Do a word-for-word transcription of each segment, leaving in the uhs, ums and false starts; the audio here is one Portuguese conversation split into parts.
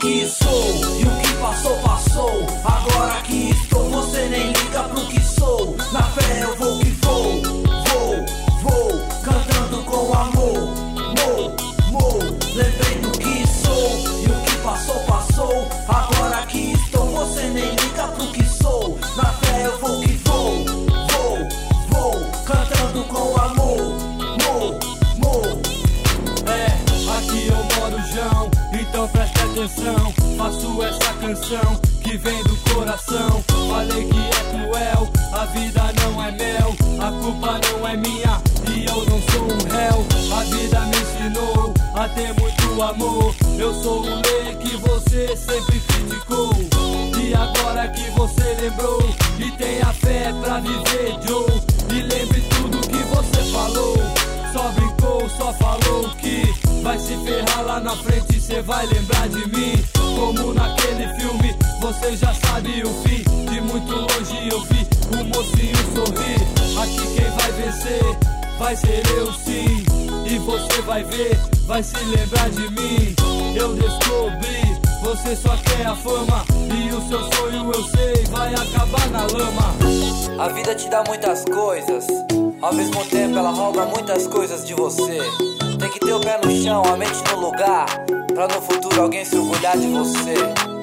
que sou e o que passou, passou. Agora que estou, você nem liga pro que sou. Na fé eu vou que vou, vou, vou, cantando com amor, mo, mo. Lembrei do que sou e o que passou, passou. Agora que estou, você nem liga pro que sou. Na fé eu vou que vou, vou, vou, cantando com amor, mo, mo. É, aqui eu moro, João, então preste atenção. Faço essa canção que vem do coração. Falei que é cruel, a vida não é mel. A culpa não é minha e eu não sou um réu. A vida me ensinou a ter muito amor. Eu sou o lei que você sempre criticou. E agora que você lembrou e tem a fé pra viver, Joe, e lembre tudo que você falou. Só brincou, só falou que vai se ferrar lá na frente, cê vai lembrar de mim. Como naquele filme, você já sabe o fim. De muito longe eu vi o mocinho sorrir. Aqui quem vai vencer vai ser eu sim. E você vai ver, vai se lembrar de mim. Eu descobri, você só quer a fama. E o seu sonho eu sei, vai acabar na lama. A vida te dá muitas coisas, ao mesmo tempo ela rouba muitas coisas de você. Tem que ter o pé no chão, a mente no lugar, pra no futuro alguém se orgulhar de você.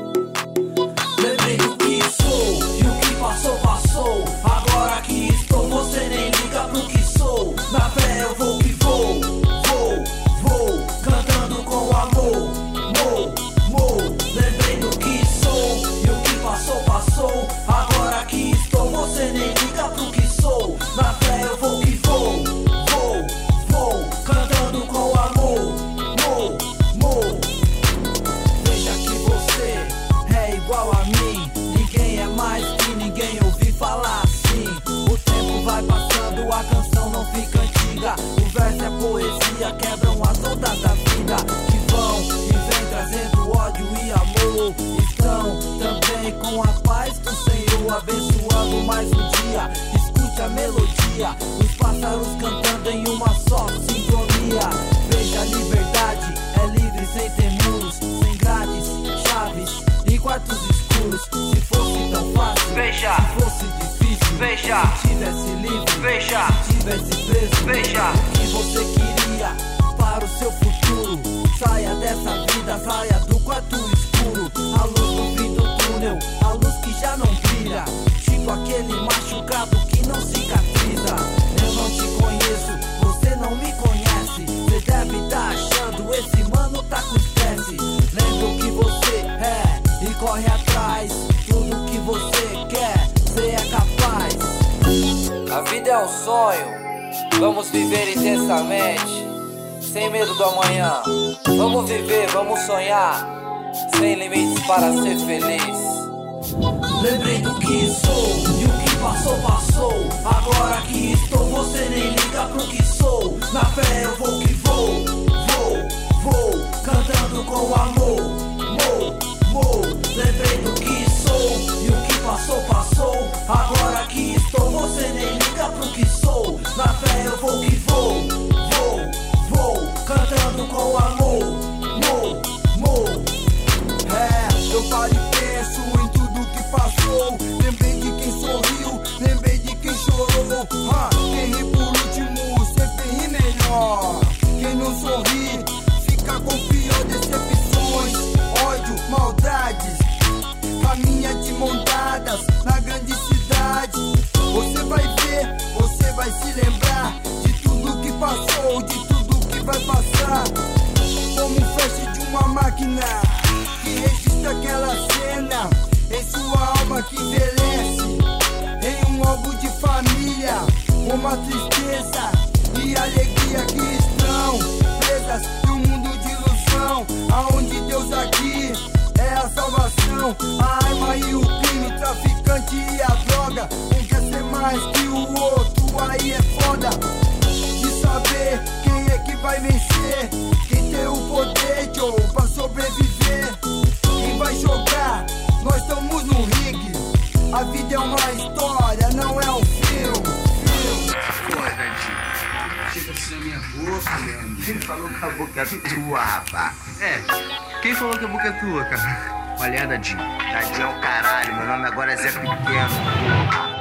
Lembrei do que sou e o que passou, passou. Agora que estou, você nem liga pro que sou. Na fé eu vou que vou, vou, vou, cantando com amor, mo, mo. Lembrei do que sou e o que passou, passou. Agora que estou, você nem liga pro que sou. Na fé eu vou que vou, vou, vou, cantando com amor, mo, mo. Veja que você é igual a mim. Ninguém é mais que ninguém, ouvi falar assim. O tempo vai passando, a canção não fica antiga. O verso é poesia, quebram as ondas da vida, que vão e vem trazendo ódio e amor. Estão também com a paz do Senhor, abençoando mais um dia. Escute a melodia, os pássaros cantando em uma só sintonia. Veja a liberdade, é livre sem ter muros, sem grades, chaves e quartos escuros. Se fosse tão fácil, Veja. se fosse difícil, Veja. se tivesse livre, Veja. se tivesse preso, Veja. o que você queria para o seu futuro. Saia dessa vida, saia do quarto escuro. A luz no fim do túnel, a luz que já não brilha. Tipo aquele machucado que não cicatriza. Eu não te conheço, você não me conhece. Você deve estar achando, esse mano tá com estresse. Lembra o que você é e corre atrás. Tudo que você quer, você é capaz. A vida é um sonho, vamos viver intensamente, sem medo do amanhã. Vamos viver, vamos sonhar, sem limites para ser feliz. Lembrei do que sou e o que passou, passou. Agora que estou, você nem liga pro que sou. Na fé eu vou que vou, vou, vou, cantando com amor, mo, mo. Lembrei do que sou e o que passou, passou. Agora que estou, você nem liga pro que sou. Na fé eu vou que vou, vou, vou, cantando com amor, mo, mo. É, eu paro e penso em tudo que passou. Lembrei de quem sorriu, lembrei de quem chorou. Ah, quem ri por último sempre ri melhor. Quem não sorri fica com pior decepções, ódio, maldades. Caminha de mão dadas na grande cidade. Você vai ver, você vai se lembrar de tudo que passou, de tudo que vai passar. Como um flash de uma máquina que registra aquela cena em sua alma que envelhece. Em um álbum de família, uma tristeza e alegria que estão presas em um mundo de ilusão, aonde Deus aqui é a salvação. A arma e o crime, traficante e a droga, um quer ser mais que o outro, aí é foda de saber quem é que vai vencer, quem tem o poder, Joe, pra sobreviver. Quem vai jogar, nós estamos no ringue. A vida é uma história, não é um filme. Filme. doce na minha boca, meu amigo. Quem falou que a boca é tua, rapaz? É, quem falou que a boca é tua, cara? Olha, Dadinho. Dadinho é o caralho, meu nome agora é Zé Pequeno.